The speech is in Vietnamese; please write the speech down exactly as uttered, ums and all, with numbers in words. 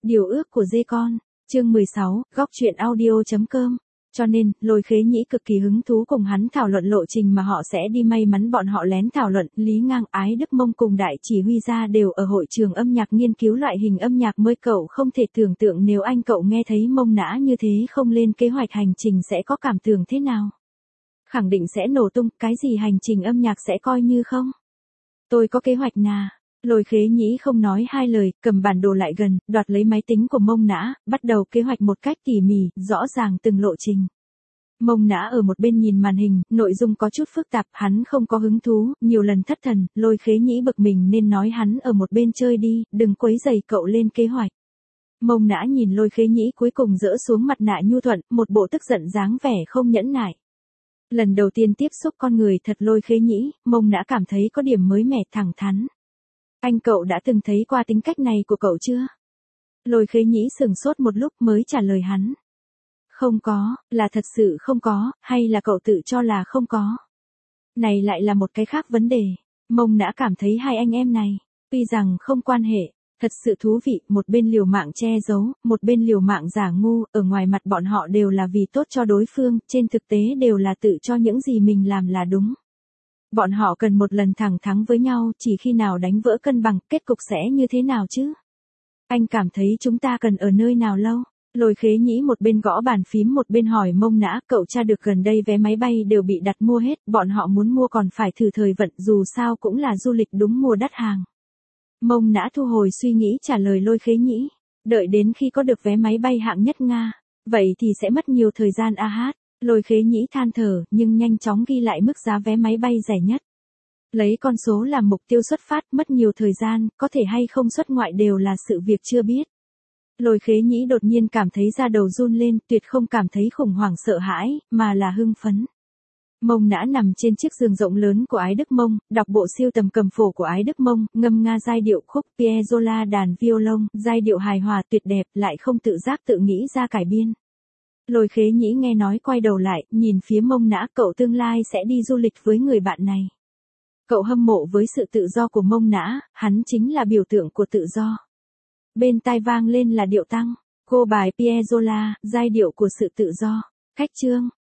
Điều ước của dê con, chương mười sáu, góc truyện audio chấm com. Cho nên, Lôi Khế Nhĩ cực kỳ hứng thú cùng hắn thảo luận lộ trình mà họ sẽ đi. May mắn bọn họ lén thảo luận, Lý Ngang, Ái Đức Mông cùng đại chỉ huy gia đều ở hội trường âm nhạc nghiên cứu loại hình âm nhạc mới. Cậu không thể tưởng tượng nếu anh cậu nghe thấy Mông Nã như thế không lên kế hoạch hành trình sẽ có cảm tưởng thế nào. Khẳng định sẽ nổ tung, cái gì hành trình âm nhạc sẽ coi như không. Tôi có kế hoạch nà. Lôi Khế Nhĩ không nói hai lời, cầm bản đồ lại gần, đoạt lấy máy tính của Mông Nã, bắt đầu kế hoạch một cách tỉ mỉ, rõ ràng từng lộ trình. Mông Nã ở một bên nhìn màn hình, nội dung có chút phức tạp, hắn không có hứng thú, nhiều lần thất thần. Lôi Khế Nhĩ bực mình nên nói hắn ở một bên chơi đi, đừng quấy rầy cậu lên kế hoạch. Mông Nã nhìn Lôi Khế Nhĩ cuối cùng dỡ xuống mặt nạ nhu thuận, một bộ tức giận dáng vẻ không nhẫn nại. Lần đầu tiên tiếp xúc con người thật Lôi Khế Nhĩ, Mông Nã cảm thấy có điểm mới mẻ, thẳng thắn. Anh cậu đã từng thấy qua tính cách này của cậu chưa? Lôi Khế Nhĩ sửng sốt một lúc mới trả lời hắn. Không có, là thật sự không có, hay là cậu tự cho là không có? Này lại là một cái khác vấn đề. Mông Nã cảm thấy hai anh em này, tuy rằng không quan hệ, thật sự thú vị, một bên liều mạng che giấu, một bên liều mạng giả ngu, ở ngoài mặt bọn họ đều là vì tốt cho đối phương, trên thực tế đều là tự cho những gì mình làm là đúng. Bọn họ cần một lần thẳng thắng với nhau, chỉ khi nào đánh vỡ cân bằng, kết cục sẽ như thế nào chứ? Anh cảm thấy chúng ta cần ở nơi nào lâu? Lôi Khế Nhĩ một bên gõ bàn phím một bên hỏi Mông Nã, cậu tra được gần đây vé máy bay đều bị đặt mua hết, bọn họ muốn mua còn phải thử thời vận, dù sao cũng là du lịch đúng mùa đắt hàng. Mông Nã thu hồi suy nghĩ trả lời Lôi Khế Nhĩ, đợi đến khi có được vé máy bay hạng nhất Nga, vậy thì sẽ mất nhiều thời gian a hát. Lôi Khế Nhĩ than thở, nhưng nhanh chóng ghi lại mức giá vé máy bay rẻ nhất. Lấy con số làm mục tiêu xuất phát, mất nhiều thời gian, có thể hay không xuất ngoại đều là sự việc chưa biết. Lôi Khế Nhĩ đột nhiên cảm thấy da đầu run lên, tuyệt không cảm thấy khủng hoảng sợ hãi, mà là hưng phấn. Mông Nã nằm trên chiếc giường rộng lớn của Ái Đức Mông, đọc bộ siêu tầm cầm phổ của Ái Đức Mông, ngâm nga giai điệu khúc Piazzolla đàn violon, giai điệu hài hòa tuyệt đẹp, lại không tự giác tự nghĩ ra cải biên. Lôi Khế Nhĩ nghe nói quay đầu lại, nhìn phía Mông Nã, cậu tương lai sẽ đi du lịch với người bạn này. Cậu hâm mộ với sự tự do của Mông Nã, hắn chính là biểu tượng của tự do. Bên tai vang lên là điệu tăng, cô bài Piazzolla, giai điệu của sự tự do. Khách chương.